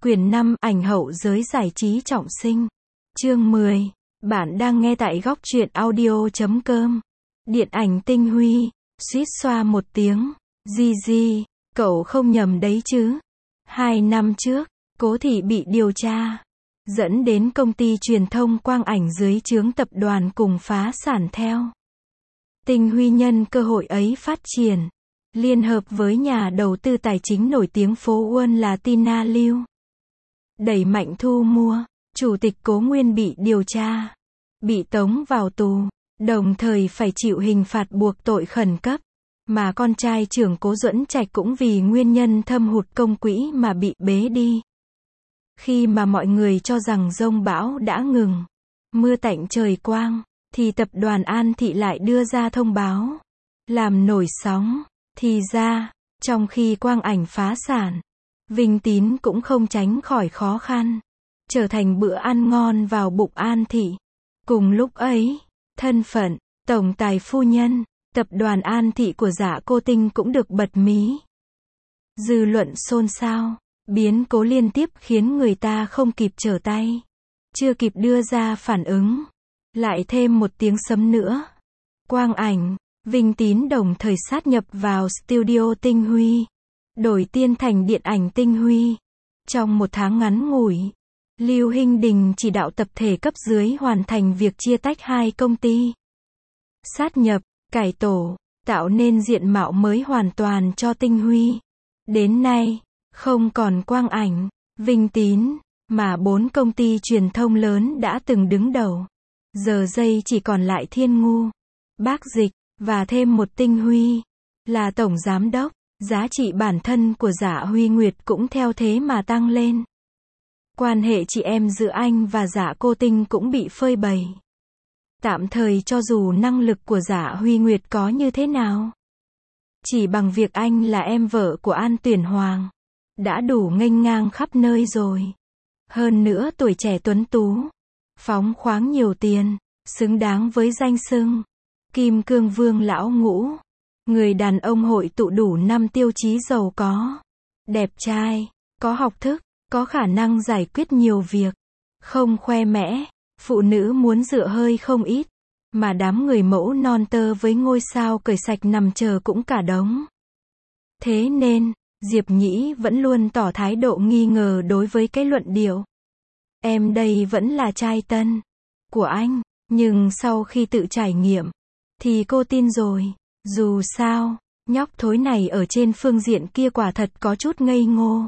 Quyển 5, ảnh hậu giới giải trí trọng sinh. Chương 10. Bạn đang nghe tại góc truyện audio.com. Điện ảnh tinh huy. Suýt xoa một tiếng. Gigi, cậu không nhầm đấy chứ? 2 năm trước, Cố Thị bị điều tra, dẫn đến công ty truyền thông Quang Ảnh dưới trướng tập đoàn cùng phá sản theo. Tinh huy nhân cơ hội ấy phát triển, liên hợp với nhà đầu tư tài chính nổi tiếng phố Wall là Tina Liu, đẩy mạnh thu mua. Chủ tịch Cố Nguyên bị điều tra, bị tống vào tù, đồng thời phải chịu hình phạt buộc tội khẩn cấp. Mà con trai trưởng Cố Duẫn Trạch cũng vì nguyên nhân thâm hụt công quỹ mà bị bế đi. Khi mà mọi người cho rằng dông bão đã ngừng, mưa tạnh trời quang, thì tập đoàn An Thị lại đưa ra thông báo, làm nổi sóng. Thì ra, trong khi Quang Ảnh phá sản, Vinh Tín cũng không tránh khỏi khó khăn, trở thành bữa ăn ngon vào bụng An Thị. Cùng lúc ấy, thân phận tổng tài phu nhân tập đoàn An Thị của Dạ Cô Tinh cũng được bật mí. Dư luận xôn xao, biến cố liên tiếp khiến người ta không kịp trở tay, chưa kịp đưa ra phản ứng, lại thêm một tiếng sấm nữa. Quang Ảnh, Vinh Tín đồng thời sát nhập vào studio Tinh Huy, đổi tên thành Điện ảnh Tinh Huy. Trong một tháng ngắn ngủi, Lưu Hinh Đình chỉ đạo tập thể cấp dưới hoàn thành việc chia tách hai công ty, sát nhập, cải tổ, tạo nên diện mạo mới hoàn toàn cho Tinh Huy. Đến nay, không còn Quang Ảnh, Vinh Tín, mà 4 công ty truyền thông lớn đã từng đứng đầu, giờ đây chỉ còn lại Thiên Ngu, Bác Dịch, và thêm một Tinh Huy, là tổng giám đốc. Giá trị bản thân của Dạ Huy Nguyệt cũng theo thế mà tăng lên. Quan hệ chị em giữa anh và Dạ Cô Tinh cũng bị phơi bày. Tạm thời cho dù năng lực của Dạ Huy Nguyệt có như thế nào, chỉ bằng việc anh là em vợ của An Tuyển Hoàng, đã đủ nghênh ngang khắp nơi rồi. Hơn nữa tuổi trẻ tuấn tú, phóng khoáng nhiều tiền, xứng đáng với danh xưng Kim Cương Vương lão ngũ. Người đàn ông hội tụ đủ 5 tiêu chí giàu có, đẹp trai, có học thức, có khả năng giải quyết nhiều việc, không khoe mẽ, phụ nữ muốn dựa hơi không ít, mà đám người mẫu non tơ với ngôi sao cởi sạch nằm chờ cũng cả đống. Thế nên, Diệp Nhĩ vẫn luôn tỏ thái độ nghi ngờ đối với cái luận điệu "em đây vẫn là trai tân" của anh, nhưng sau khi tự trải nghiệm, thì cô tin rồi. Dù sao, nhóc thối này ở trên phương diện kia quả thật có chút ngây ngô.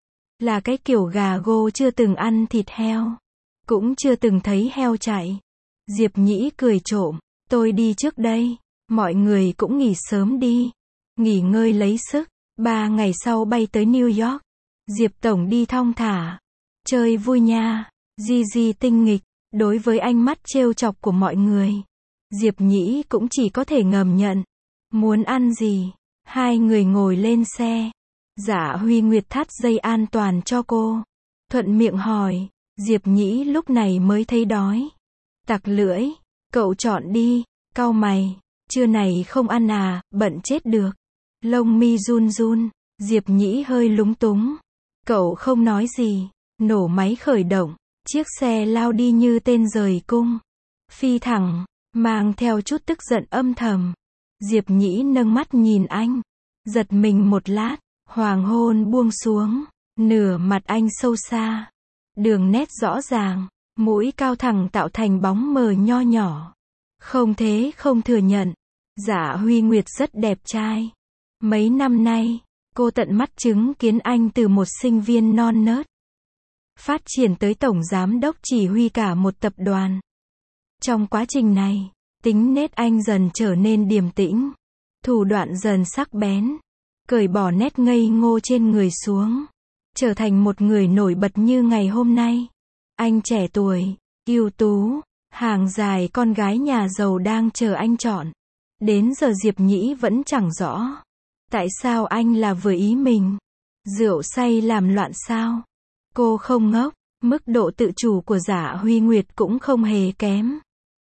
Là cái kiểu gà gô chưa từng ăn thịt heo, cũng chưa từng thấy heo chạy. Diệp Nhĩ cười trộm, tôi đi trước đây, mọi người cũng nghỉ sớm đi, nghỉ ngơi lấy sức, 3 ngày sau bay tới New York. Diệp Tổng đi thong thả, chơi vui nha. Gigi tinh nghịch, đối với ánh mắt trêu chọc của mọi người, Diệp Nhĩ cũng chỉ có thể ngầm nhận. Muốn ăn gì? Hai người ngồi lên xe. Dạ Huy Nguyệt thắt dây an toàn cho cô, thuận miệng hỏi. Diệp Nhĩ lúc này mới thấy đói, tặc lưỡi, cậu chọn đi. Cau mày, trưa này không ăn à? Bận chết được. Lông mi run run, Diệp Nhĩ hơi lúng túng. Cậu không nói gì, nổ máy khởi động, chiếc xe lao đi như tên rời cung, phi thẳng, mang theo chút tức giận âm thầm. Diệp Nhĩ nâng mắt nhìn anh, giật mình một lát, hoàng hôn buông xuống, nửa mặt anh sâu xa, đường nét rõ ràng, mũi cao thẳng tạo thành bóng mờ nho nhỏ. Không thế không thừa nhận, Dạ Huy Nguyệt rất đẹp trai. Mấy năm nay, cô tận mắt chứng kiến anh từ một sinh viên non nớt, phát triển tới tổng giám đốc chỉ huy cả một tập đoàn. Trong quá trình này, tính nết anh dần trở nên điềm tĩnh, thủ đoạn dần sắc bén, cởi bỏ nét ngây ngô trên người xuống, trở thành một người nổi bật như ngày hôm nay. Anh trẻ tuổi, ưu tú, hàng dài con gái nhà giàu đang chờ anh chọn. Đến giờ Diệp Nhĩ vẫn chẳng rõ, tại sao anh là vừa ý mình. Rượu say làm loạn sao? Cô không ngốc, mức độ tự chủ của Dạ Huy Nguyệt cũng không hề kém.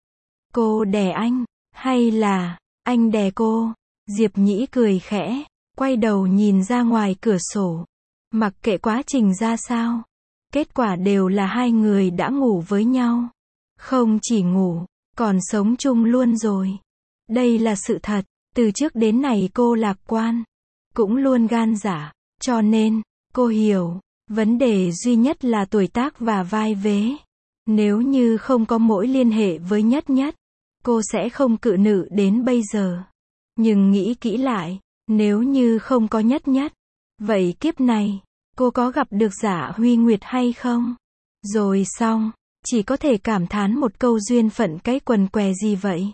Cô đè anh, hay là anh đè cô? Diệp Nhĩ cười khẽ, quay đầu nhìn ra ngoài cửa sổ. Mặc kệ quá trình ra sao, Kết quả đều là hai người đã ngủ với nhau. Không chỉ ngủ, còn sống chung luôn rồi. Đây là sự thật. Từ trước đến nay cô lạc quan, cũng luôn gan dạ, cho nên, cô hiểu, vấn đề duy nhất là tuổi tác và vai vế. Nếu như không có mối liên hệ với Nhất Nhất, cô sẽ không cự nữ đến bây giờ. Nhưng nghĩ kỹ lại, nếu như không có Nhất Nhất, vậy kiếp này, cô có gặp được Dạ Huy Nguyệt hay không? Rồi xong, chỉ có thể cảm thán một câu duyên phận cái quần què gì vậy?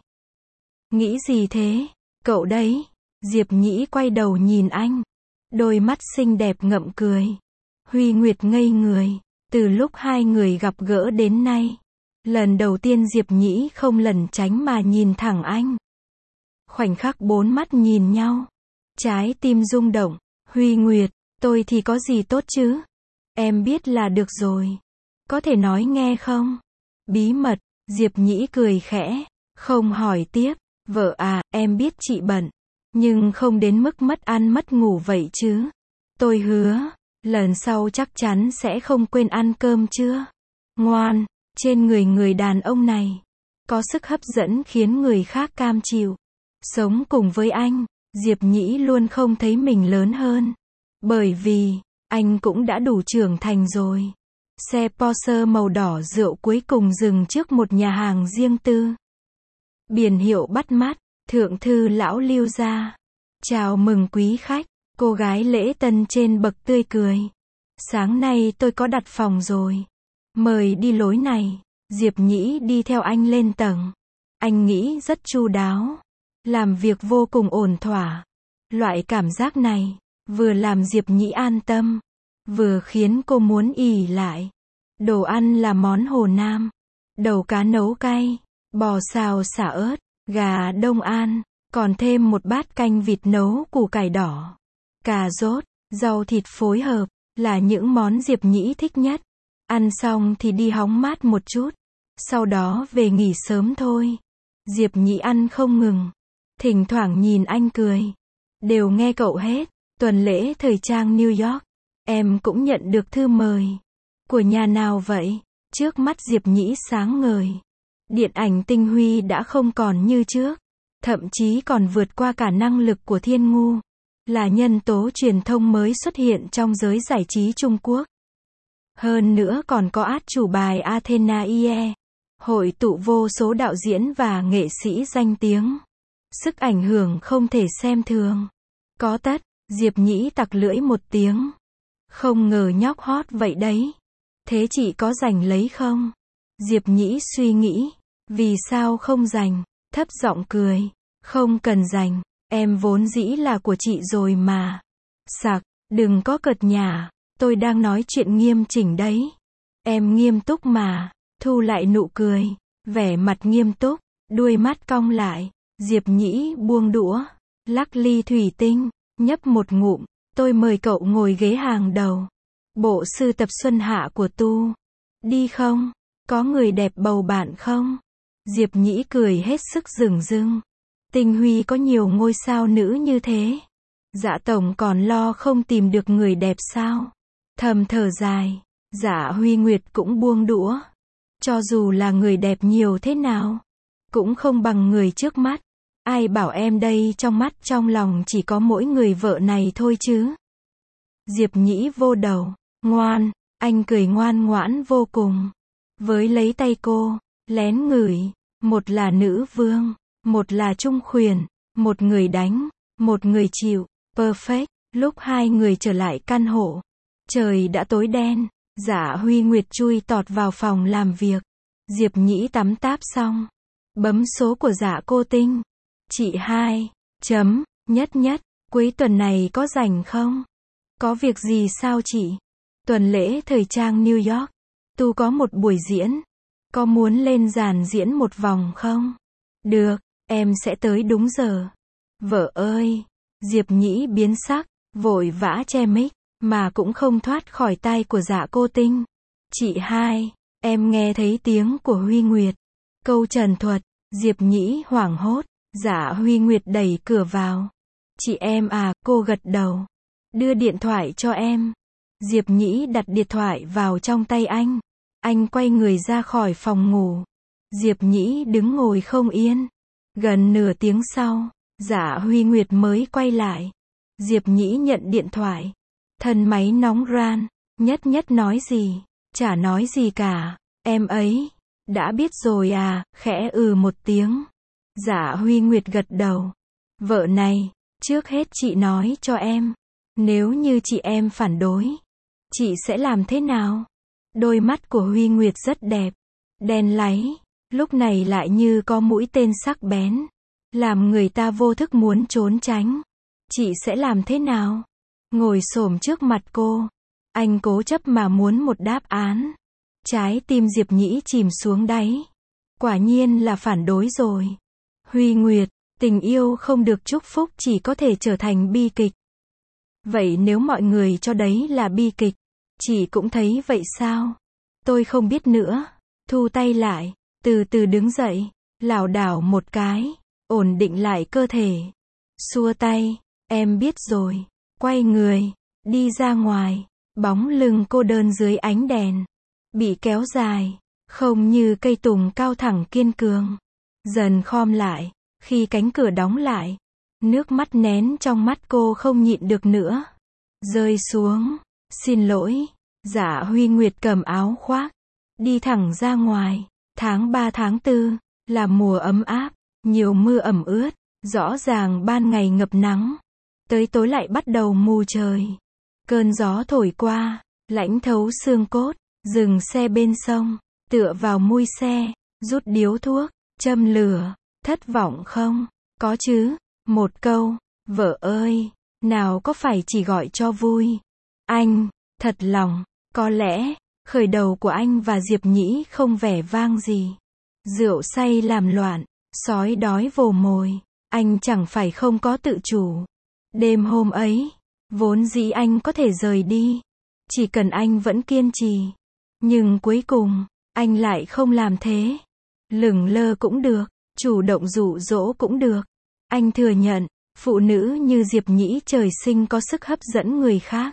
Nghĩ gì thế? Cậu đấy. Diệp Nhĩ quay đầu nhìn anh. Đôi mắt xinh đẹp ngậm cười. Huy Nguyệt ngây người. Từ lúc hai người gặp gỡ đến nay, lần đầu tiên Diệp Nhĩ không lẩn tránh mà nhìn thẳng anh. Khoảnh khắc bốn mắt nhìn nhau. Trái tim rung động. Huy Nguyệt, tôi thì có gì tốt chứ? Em biết là được rồi. Có thể nói nghe không? Bí mật. Diệp Nhĩ cười khẽ. Không hỏi tiếp. Vợ à, em biết chị bận. Nhưng không đến mức mất ăn mất ngủ vậy chứ. Tôi hứa, lần sau chắc chắn sẽ không quên ăn cơm chưa? Ngoan, trên người đàn ông này, có sức hấp dẫn khiến người khác cam chịu. Sống cùng với anh, Diệp Nhĩ luôn không thấy mình lớn hơn. Bởi vì, anh cũng đã đủ trưởng thành rồi. Xe Porsche màu đỏ rượu cuối cùng dừng trước một nhà hàng riêng tư. Biển hiệu bắt mắt, thượng thư lão Lưu gia. Chào mừng quý khách, cô gái lễ tân trên bậc tươi cười. Sáng nay tôi có đặt phòng rồi. Mời đi lối này. Diệp Nhĩ đi theo anh lên tầng. Anh nghĩ rất chu đáo. Làm việc vô cùng ổn thỏa. Loại cảm giác này, vừa làm Diệp Nhĩ an tâm, vừa khiến cô muốn ỉ lại. Đồ ăn là món Hồ Nam. Đầu cá nấu cay, bò xào xả ớt, gà Đông An, còn thêm một bát canh vịt nấu củ cải đỏ. Cà rốt, rau thịt phối hợp, là những món Diệp Nhĩ thích nhất. Ăn xong thì đi hóng mát một chút. Sau đó về nghỉ sớm thôi. Diệp Nhĩ ăn không ngừng. Thỉnh thoảng nhìn anh cười. Đều nghe cậu hết. Tuần lễ thời trang New York. Em cũng nhận được thư mời. Của nhà nào vậy? Trước mắt Diệp Nhĩ sáng ngời. Điện ảnh tinh huy đã không còn như trước. Thậm chí còn vượt qua cả năng lực của Thiên Ngu. Là nhân tố truyền thông mới xuất hiện trong giới giải trí Trung Quốc. Hơn nữa còn có át chủ bài Athenaie. Hội tụ vô số đạo diễn và nghệ sĩ danh tiếng. Sức ảnh hưởng không thể xem thường. Có tất, Diệp Nhĩ tặc lưỡi một tiếng. Không ngờ nhóc hot vậy đấy. Thế chị có rảnh lấy không? Diệp Nhĩ suy nghĩ. Vì sao không rảnh? Thấp giọng cười. Không cần rảnh. Em vốn dĩ là của chị rồi mà. Sặc, đừng có cợt nhả. Tôi đang nói chuyện nghiêm chỉnh đấy. Em nghiêm túc mà. Thu lại nụ cười. Vẻ mặt nghiêm túc. Đuôi mắt cong lại. Diệp Nhĩ buông đũa. Lắc ly thủy tinh. Nhấp một ngụm. Tôi mời cậu ngồi ghế hàng đầu. Bộ sưu tập xuân hạ của Tu. Đi không? Có người đẹp bầu bạn không? Diệp Nhĩ cười hết sức rừng rưng. Tinh Huy có nhiều ngôi sao nữ như thế. Dạ tổng còn lo không tìm được người đẹp sao? Thầm thở dài. Dạ Huy Nguyệt cũng buông đũa. Cho dù là người đẹp nhiều thế nào, cũng không bằng người trước mắt. Ai bảo em đây trong mắt trong lòng chỉ có mỗi người vợ này thôi chứ. Diệp Nhĩ vô đầu. Ngoan. Anh cười ngoan ngoãn vô cùng. Với lấy tay cô, lén ngửi. Một là nữ vương, một là trung khuyển, một người đánh, một người chịu. Perfect. Lúc hai người trở lại căn hộ, trời đã tối đen. Dạ Huy Nguyệt chui tọt vào phòng làm việc. Diệp Nhĩ tắm táp xong, bấm số của Dạ Cô Tinh. Chị hai. Nhất Nhất, cuối tuần này có rảnh không? Có việc gì sao chị? Tuần lễ thời trang New York. Tu có một buổi diễn. Có muốn lên dàn diễn một vòng không? Được, em sẽ tới đúng giờ. Vợ ơi! Diệp Nhĩ biến sắc, vội vã che mic, mà cũng không thoát khỏi tai của Dạ Cô Tinh. Chị hai, em nghe thấy tiếng của Huy Nguyệt. Câu trần thuật. Diệp Nhĩ hoảng hốt. Dạ Huy Nguyệt đẩy cửa vào. Chị em à, cô gật đầu. Đưa điện thoại cho em. Diệp Nhĩ đặt điện thoại vào trong tay anh. Anh quay người ra khỏi phòng ngủ. Diệp Nhĩ đứng ngồi không yên. Gần nửa tiếng sau, Dạ Huy Nguyệt mới quay lại. Diệp Nhĩ nhận điện thoại. Thân máy nóng ran. Nhất Nhất nói gì? Chả nói gì cả. Em ấy. Đã biết rồi à, khẽ một tiếng. Dạ Huy Nguyệt gật đầu. Vợ này, trước hết chị nói cho em. Nếu như chị em phản đối, chị sẽ làm thế nào? Đôi mắt của Huy Nguyệt rất đẹp. Đen láy. Lúc này lại như có mũi tên sắc bén. Làm người ta vô thức muốn trốn tránh. Chị sẽ làm thế nào? Ngồi xổm trước mặt cô. Anh cố chấp mà muốn một đáp án. Trái tim Diệp Nhĩ chìm xuống đáy. Quả nhiên là phản đối rồi. Huy Nguyệt, tình yêu không được chúc phúc chỉ có thể trở thành bi kịch. Vậy nếu mọi người cho đấy là bi kịch, chị cũng thấy vậy sao? Tôi không biết nữa. Thu tay lại, từ từ đứng dậy, lảo đảo một cái, ổn định lại cơ thể. Xua tay, em biết rồi. Quay người, đi ra ngoài. Bóng lưng cô đơn dưới ánh đèn. Bị kéo dài, không như cây tùng cao thẳng kiên cường. Dần khom lại, khi cánh cửa đóng lại. Nước mắt nén trong mắt cô không nhịn được nữa. Rơi xuống. Xin lỗi. Dạ Huy Nguyệt cầm áo khoác. Đi thẳng ra ngoài. Tháng 3 tháng 4, là mùa ấm áp. Nhiều mưa ẩm ướt. Rõ ràng ban ngày ngập nắng. Tới tối lại bắt đầu mù trời. Cơn gió thổi qua, lãnh thấu xương cốt. Dừng xe bên sông, tựa vào mui xe, rút điếu thuốc, châm lửa. Thất vọng không? Có chứ. Một câu, vợ ơi, nào có phải chỉ gọi cho vui. Anh, thật lòng, có lẽ, khởi đầu của anh và Diệp Nhĩ không vẻ vang gì. Rượu say làm loạn, sói đói vồ mồi, anh chẳng phải không có tự chủ. Đêm hôm ấy, vốn dĩ anh có thể rời đi, chỉ cần anh vẫn kiên trì. Nhưng cuối cùng, anh lại không làm thế. Lửng lơ cũng được, chủ động dụ dỗ cũng được. Anh thừa nhận, phụ nữ như Diệp Nhĩ trời sinh có sức hấp dẫn người khác.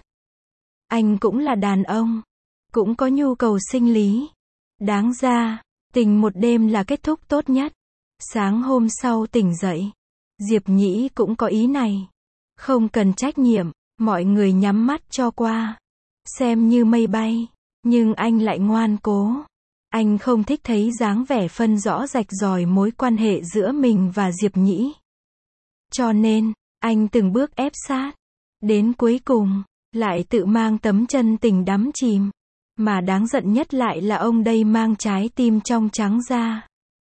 Anh cũng là đàn ông, cũng có nhu cầu sinh lý. Đáng ra, tình một đêm là kết thúc tốt nhất. Sáng hôm sau tỉnh dậy, Diệp Nhĩ cũng có ý này. Không cần trách nhiệm, mọi người nhắm mắt cho qua. Xem như mây bay. Nhưng anh lại ngoan cố. Anh không thích thấy dáng vẻ phân rõ rạch ròi mối quan hệ giữa mình và Diệp Nhĩ. Cho nên, anh từng bước ép sát. Đến cuối cùng, lại tự mang tấm chân tình đắm chìm. Mà đáng giận nhất lại là ông đây mang trái tim trong trắng ra.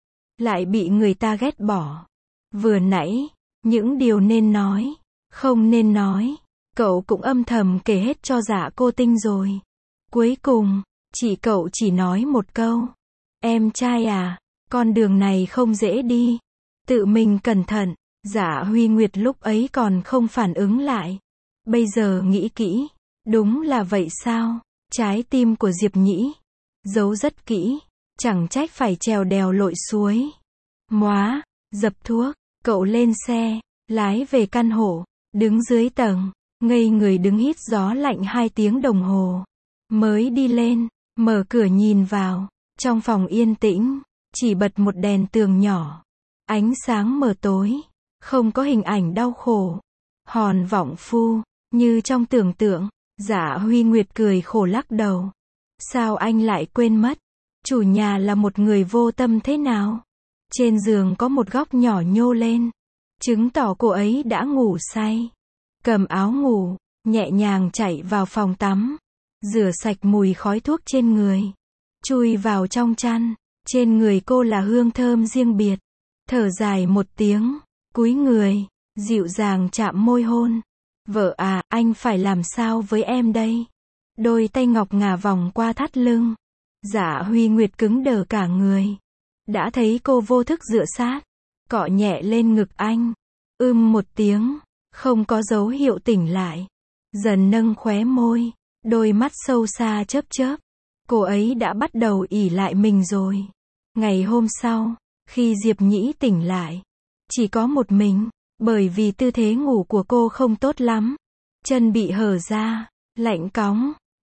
Lại bị người ta ghét bỏ. Vừa nãy, những điều nên nói, không nên nói, cậu cũng âm thầm kể hết cho Dạ Cô Tinh rồi. Cuối cùng, cậu chỉ nói một câu. Em trai à, con đường này không dễ đi. Tự mình cẩn thận. Dạ Huy Nguyệt lúc ấy còn không phản ứng lại. Bây giờ nghĩ kỹ, đúng là vậy sao? Trái tim của Diệp Nhĩ, giấu rất kỹ, chẳng trách phải trèo đèo lội suối. Móa, dập thuốc, cậu lên xe, lái về căn hộ, đứng dưới tầng, ngây người đứng hít gió lạnh 2 tiếng đồng hồ. Mới đi lên, mở cửa nhìn vào, trong phòng yên tĩnh, chỉ bật một đèn tường nhỏ. Ánh sáng mờ tối, không có hình ảnh đau khổ. Hòn vọng phu, như trong tưởng tượng. Dạ Huy Nguyệt cười khổ lắc đầu. Sao anh lại quên mất? Chủ nhà là một người vô tâm thế nào? Trên giường có một góc nhỏ nhô lên, chứng tỏ cô ấy đã ngủ say. Cầm áo ngủ, nhẹ nhàng chạy vào phòng tắm. Rửa sạch mùi khói thuốc trên người. Chui vào trong chăn. Trên người cô là hương thơm riêng biệt. Thở dài một tiếng. Cúi người. Dịu dàng chạm môi hôn. Vợ à, anh phải làm sao với em đây? Đôi tay ngọc ngà vòng qua thắt lưng. Dạ Huy Nguyệt cứng đờ cả người. Đã thấy cô vô thức dựa sát. Cọ nhẹ lên ngực anh. Một tiếng. Không có dấu hiệu tỉnh lại. Dần nâng khóe môi. Đôi mắt sâu xa chớp chớp. Cô ấy đã bắt đầu ỷ lại mình rồi. Ngày hôm sau, khi Diệp Nhĩ tỉnh lại, chỉ có một mình, bởi vì tư thế ngủ của cô không tốt lắm. Chân bị hở ra, lạnh cóng.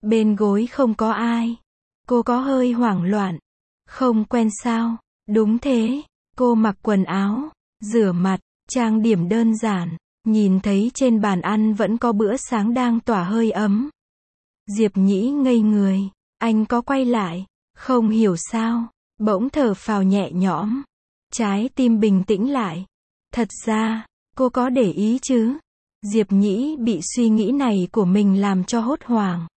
Bên gối không có ai. Cô có hơi hoảng loạn. Không quen sao? Đúng thế. Cô mặc quần áo, rửa mặt, trang điểm đơn giản. Nhìn thấy trên bàn ăn vẫn có bữa sáng đang tỏa hơi ấm. Diệp Nhĩ ngây người. Anh có quay lại. Không hiểu sao. Bỗng thở phào nhẹ nhõm. Trái tim bình tĩnh lại. Thật ra, cô có để ý chứ? Diệp Nhĩ bị suy nghĩ này của mình làm cho hốt hoảng.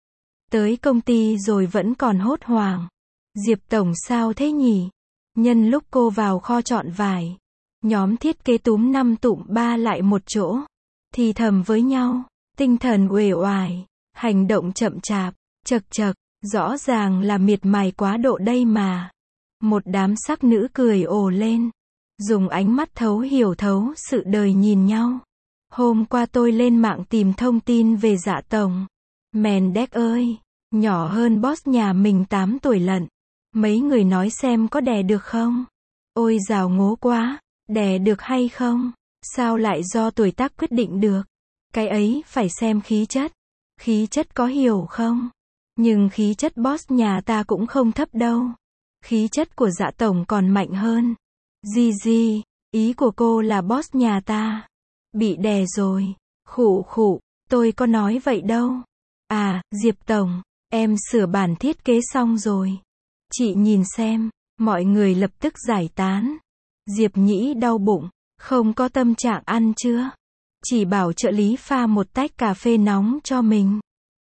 Tới công ty rồi vẫn còn hốt hoảng. Diệp tổng sao thế nhỉ? Nhân lúc cô vào kho chọn vải, nhóm thiết kế túm 5 tụm 3 lại một chỗ, thì thầm với nhau, tinh thần uể oải, hành động chậm chạp, chật chật, rõ ràng là miệt mài quá độ đây mà. Một đám sắc nữ cười ồ lên, dùng ánh mắt thấu hiểu thấu sự đời nhìn nhau. Hôm qua tôi lên mạng tìm thông tin về Dạ tổng. Mendes ơi, nhỏ hơn boss nhà mình 8 tuổi lận. Mấy người nói xem có đè được không? Ôi dào ngố quá, đè được hay không? Sao lại do tuổi tác quyết định được? Cái ấy phải xem khí chất. Khí chất có hiểu không? Nhưng khí chất boss nhà ta cũng không thấp đâu. Khí chất của Dạ tổng còn mạnh hơn. Gigi, ý của cô là boss nhà ta bị đè rồi. Khụ khụ, tôi có nói vậy đâu. À, Diệp tổng, em sửa bản thiết kế xong rồi. Chị nhìn xem, mọi người lập tức giải tán. Diệp Nhĩ đau bụng, không có tâm trạng ăn chưa? Chỉ bảo trợ lý pha một tách cà phê nóng cho mình.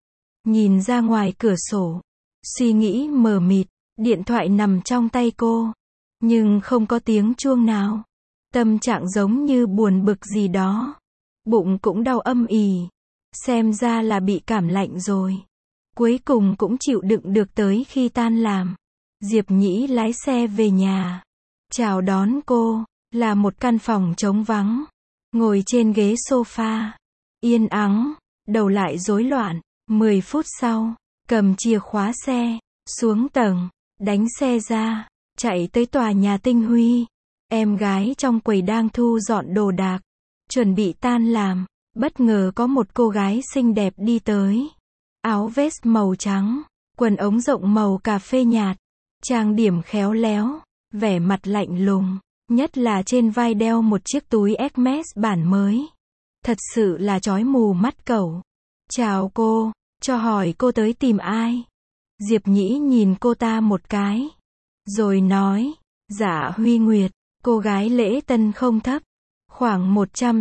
Nhìn ra ngoài cửa sổ, suy nghĩ mờ mịt, điện thoại nằm trong tay cô, nhưng không có tiếng chuông nào. Tâm trạng giống như buồn bực gì đó. Bụng cũng đau âm ỉ. Xem ra là bị cảm lạnh rồi. Cuối cùng cũng chịu đựng được tới khi tan làm. Diệp Nhĩ lái xe về nhà. Chào đón cô, là một căn phòng trống vắng. Ngồi trên ghế sofa. Yên ắng, đầu lại rối loạn. 10 phút sau, cầm chìa khóa xe, xuống tầng, đánh xe ra, chạy tới tòa nhà Tinh Huy. Em gái trong quầy đang thu dọn đồ đạc, chuẩn bị tan làm. Bất ngờ có một cô gái xinh đẹp đi tới. Áo vest màu trắng, quần ống rộng màu cà phê nhạt, trang điểm khéo léo, vẻ mặt lạnh lùng, nhất là trên vai đeo một chiếc túi Hermes bản mới. Thật sự là chói mù mắt cẩu. Chào cô, cho hỏi cô tới tìm ai? Diệp Nhĩ nhìn cô ta một cái, rồi nói, Dạ Huy Nguyệt. Cô gái lễ tân không thấp, khoảng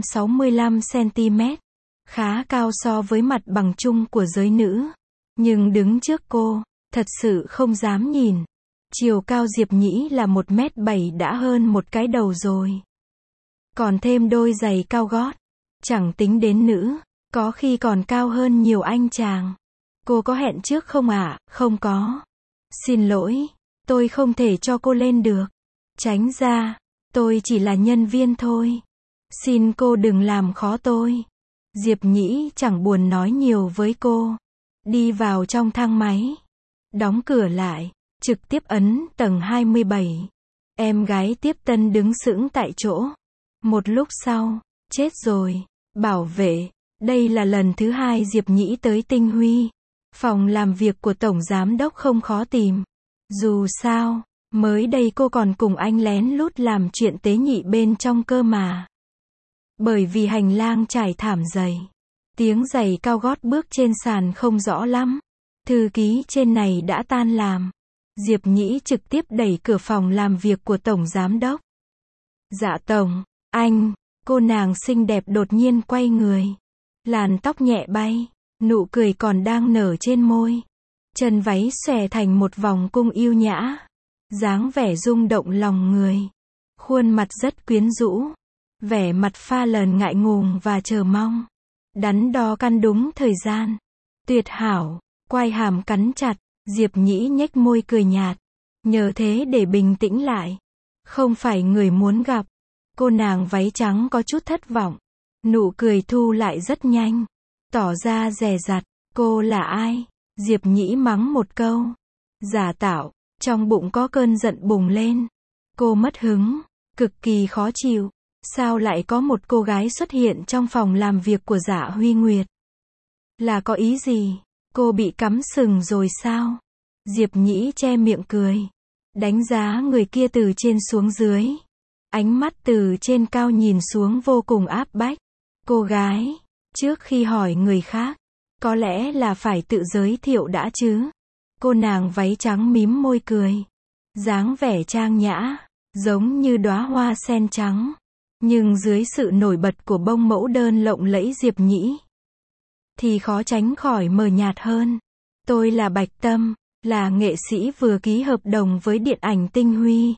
165cm, khá cao so với mặt bằng chung của giới nữ. Nhưng đứng trước cô, thật sự không dám nhìn. Chiều cao Diệp Nhĩ là 1m7 đã hơn một cái đầu rồi. Còn thêm đôi giày cao gót, chẳng tính đến nữ, có khi còn cao hơn nhiều anh chàng. Cô có hẹn trước không ạ? Không có. Xin lỗi, tôi không thể cho cô lên được. Tránh ra. Tôi chỉ là nhân viên thôi. Xin cô đừng làm khó tôi. Diệp Nhĩ chẳng buồn nói nhiều với cô. Đi vào trong thang máy. Đóng cửa lại. Trực tiếp ấn tầng 27. Em gái tiếp tân đứng sững tại chỗ. Một lúc sau. Chết rồi. Bảo vệ. Đây là lần thứ 2 Diệp Nhĩ tới Tinh Huy. Phòng làm việc của Tổng Giám Đốc không khó tìm. Dù sao, mới đây cô còn cùng anh lén lút làm chuyện tế nhị bên trong cơ mà. Bởi vì hành lang trải thảm dày. Tiếng giày cao gót bước trên sàn không rõ lắm. Thư ký trên này đã tan làm. Diệp Nhĩ trực tiếp đẩy cửa phòng làm việc của Tổng Giám Đốc. Dạ Tổng, anh, cô nàng xinh đẹp đột nhiên quay người. Làn tóc nhẹ bay, nụ cười còn đang nở trên môi. Chân váy xòe thành một vòng cung yêu nhã. Dáng vẻ rung động lòng người. Khuôn mặt rất quyến rũ. Vẻ mặt pha lờn ngại ngùng và chờ mong. Đắn đo căn đúng thời gian. Tuyệt hảo, quai hàm cắn chặt. Diệp Nhĩ nhếch môi cười nhạt. Nhờ thế để bình tĩnh lại. Không phải người muốn gặp. Cô nàng váy trắng có chút thất vọng. Nụ cười thu lại rất nhanh. Tỏ ra dè dặt. Cô là ai? Diệp Nhĩ mắng một câu. Giả tạo. Trong bụng có cơn giận bùng lên. Cô mất hứng. Cực kỳ khó chịu. Sao lại có một cô gái xuất hiện trong phòng làm việc của Dạ Huy Nguyệt? Là có ý gì? Cô bị cắm sừng rồi sao? Diệp Nhĩ che miệng cười. Đánh giá người kia từ trên xuống dưới. Ánh mắt từ trên cao nhìn xuống vô cùng áp bách. Cô gái, trước khi hỏi người khác, có lẽ là phải tự giới thiệu đã chứ. Cô nàng váy trắng mím môi cười. Dáng vẻ trang nhã, giống như đóa hoa sen trắng. Nhưng dưới sự nổi bật của bông mẫu đơn lộng lẫy Diệp Nhĩ, thì khó tránh khỏi mờ nhạt hơn. Tôi là Bạch Tâm, là nghệ sĩ vừa ký hợp đồng với Điện ảnh Tinh Huy.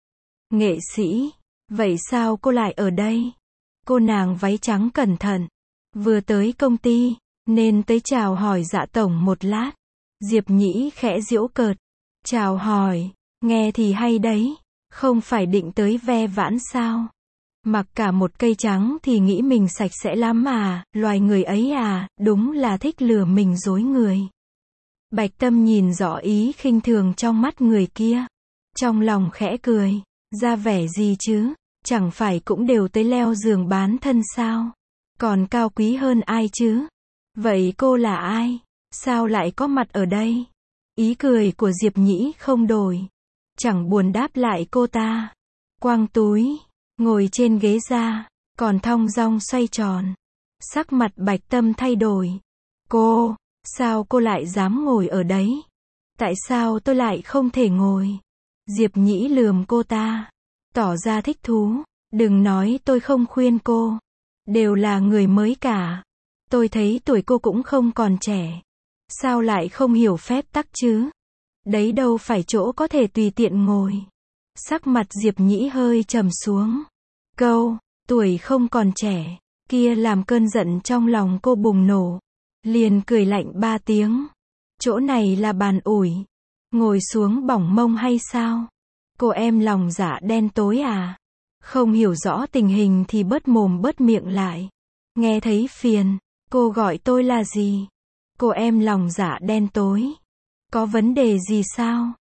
Nghệ sĩ? Vậy sao cô lại ở đây? Cô nàng váy trắng cẩn thận. Vừa tới công ty, nên tới chào hỏi Dạ tổng một lát. Diệp Nhĩ khẽ giễu cợt. Chào hỏi, nghe thì hay đấy. Không phải định tới ve vãn sao? Mặc cả một cây trắng thì nghĩ mình sạch sẽ lắm à, loài người ấy à, đúng là thích lừa mình dối người. Bạch Tâm nhìn rõ ý khinh thường trong mắt người kia. Trong lòng khẽ cười, ra vẻ gì chứ, chẳng phải cũng đều tới leo giường bán thân sao? Còn cao quý hơn ai chứ? Vậy cô là ai? Sao lại có mặt ở đây? Ý cười của Diệp Nhĩ không đổi. Chẳng buồn đáp lại cô ta. Quăng túi, ngồi trên ghế ra, còn thong dong xoay tròn. Sắc mặt Bạch Tâm thay đổi. Cô, sao cô lại dám ngồi ở đấy? Tại sao tôi lại không thể ngồi? Diệp Nhĩ lườm cô ta, tỏ ra thích thú. Đừng nói tôi không khuyên cô. Đều là người mới cả. Tôi thấy tuổi cô cũng không còn trẻ. Sao lại không hiểu phép tắc chứ? Đấy đâu phải chỗ có thể tùy tiện ngồi. Sắc mặt Diệp Nhĩ hơi trầm xuống. Câu, tuổi không còn trẻ, kia làm cơn giận trong lòng cô bùng nổ. Liền cười lạnh 3 tiếng. Chỗ này là bàn ủi. Ngồi xuống bỏng mông hay sao? Cô em lòng dạ đen tối à? Không hiểu rõ tình hình thì bớt mồm bớt miệng lại. Nghe thấy phiền. Cô gọi tôi là gì? Cô em lòng dạ đen tối. Có vấn đề gì sao?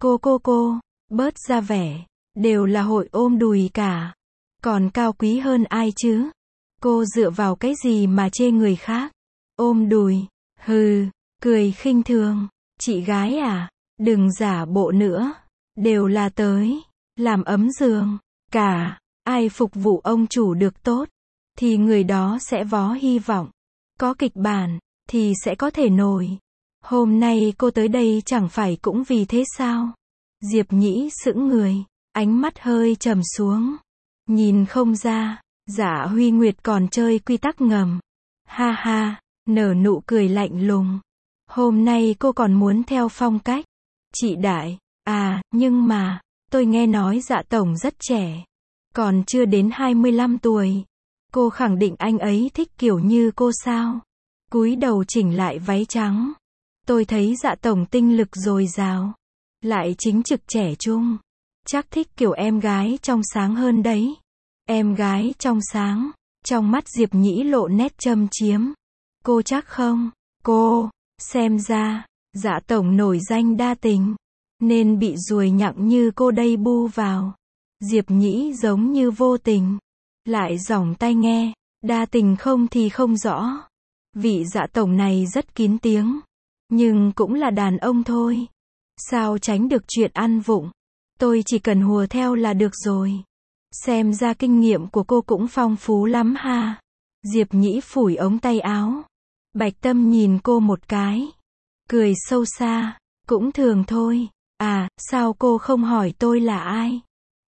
Cô, bớt ra vẻ. Đều là hội ôm đùi cả. Còn cao quý hơn ai chứ? Cô dựa vào cái gì mà chê người khác? Ôm đùi. Hừ, cười khinh thường. Chị gái à, đừng giả bộ nữa. Đều là tới làm ấm giường. Cả, ai phục vụ ông chủ được tốt, thì người đó sẽ vó hy vọng. Có kịch bản, thì sẽ có thể nổi. Hôm nay cô tới đây chẳng phải cũng vì thế sao? Diệp Nhĩ sững người, ánh mắt hơi trầm xuống. Nhìn không ra, Dạ Huy Nguyệt còn chơi quy tắc ngầm. Ha ha, nở nụ cười lạnh lùng. Hôm nay cô còn muốn theo phong cách. Chị Đại, à, nhưng mà, tôi nghe nói Dạ tổng rất trẻ. Còn chưa đến 25 tuổi. Cô khẳng định anh ấy thích kiểu như cô sao? Cúi đầu chỉnh lại váy trắng. Tôi thấy Dạ tổng tinh lực dồi dào. Lại chính trực trẻ trung. Chắc thích kiểu em gái trong sáng hơn đấy. Em gái trong sáng. Trong mắt Diệp Nhĩ lộ nét châm chiếm. Cô chắc không? Cô, xem ra, Dạ tổng nổi danh đa tình. Nên bị ruồi nhặng như cô đây bu vào. Diệp Nhĩ giống như vô tình. Lại giỏng tai nghe. Đa tình không thì không rõ. Vị Dạ tổng này rất kín tiếng. Nhưng cũng là đàn ông thôi. Sao tránh được chuyện ăn vụng. Tôi chỉ cần hùa theo là được rồi. Xem ra kinh nghiệm của cô cũng phong phú lắm ha. Diệp Nhĩ phủi ống tay áo. Bạch Tâm nhìn cô một cái. Cười sâu xa. Cũng thường thôi. À, sao cô không hỏi tôi là ai?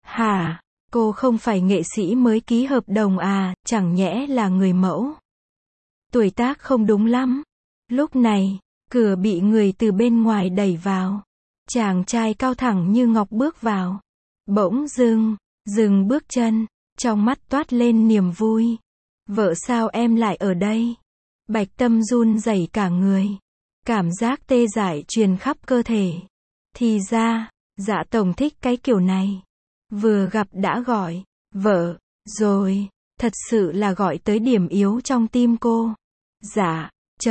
Hả? Cô không phải nghệ sĩ mới ký hợp đồng à, chẳng nhẽ là người mẫu? Tuổi tác không đúng lắm. Lúc này, cửa bị người từ bên ngoài đẩy vào. Chàng trai cao thẳng như ngọc bước vào. Bỗng dừng bước chân, trong mắt toát lên niềm vui. Vợ sao em lại ở đây? Bạch Tâm run rẩy cả người. Cảm giác tê dại truyền khắp cơ thể. Thì ra, Dạ tổng thích cái kiểu này. Vừa gặp đã gọi, vợ, rồi, thật sự là gọi tới điểm yếu trong tim cô. Dạ,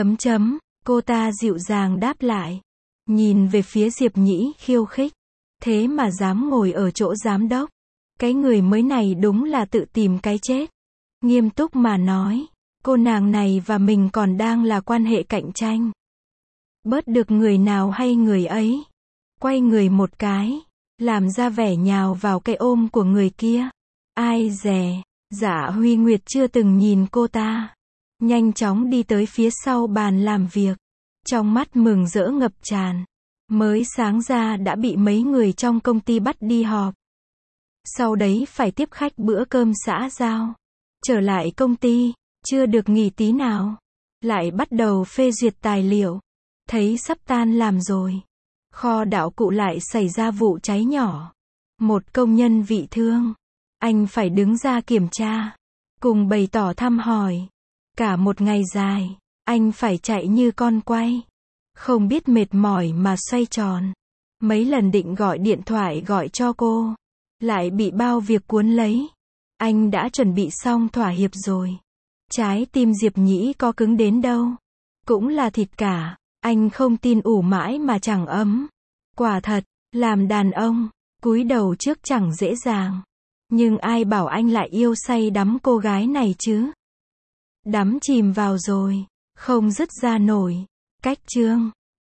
cô ta dịu dàng đáp lại. Nhìn về phía Diệp Nhĩ khiêu khích. Thế mà dám ngồi ở chỗ giám đốc. Cái người mới này đúng là tự tìm cái chết. Nghiêm túc mà nói, cô nàng này và mình còn đang là quan hệ cạnh tranh. Bớt được người nào hay người ấy. Quay người một cái, làm ra vẻ nhào vào cái ôm của người kia. Ai dè, Dạ Huy Nguyệt chưa từng nhìn cô ta. Nhanh chóng đi tới phía sau bàn làm việc. Trong mắt mừng rỡ ngập tràn. Mới sáng ra đã bị mấy người trong công ty bắt đi họp. Sau đấy phải tiếp khách bữa cơm xã giao. Trở lại công ty, chưa được nghỉ tí nào. Lại bắt đầu phê duyệt tài liệu. Thấy sắp tan làm rồi. Kho đạo cụ lại xảy ra vụ cháy nhỏ. Một công nhân bị thương. Anh phải đứng ra kiểm tra. Cùng bày tỏ thăm hỏi. Cả một ngày dài, anh phải chạy như con quay. Không biết mệt mỏi mà xoay tròn. Mấy lần định gọi điện thoại gọi cho cô. Lại bị bao việc cuốn lấy. Anh đã chuẩn bị xong thỏa hiệp rồi. Trái tim Diệp Nhĩ có cứng đến đâu. Cũng là thịt cả. Anh không tin ủ mãi mà chẳng ấm. Quả thật, làm đàn ông, cúi đầu trước chẳng dễ dàng. Nhưng ai bảo anh lại yêu say đắm cô gái này chứ. Đắm chìm vào rồi, không dứt ra nổi. Cách chương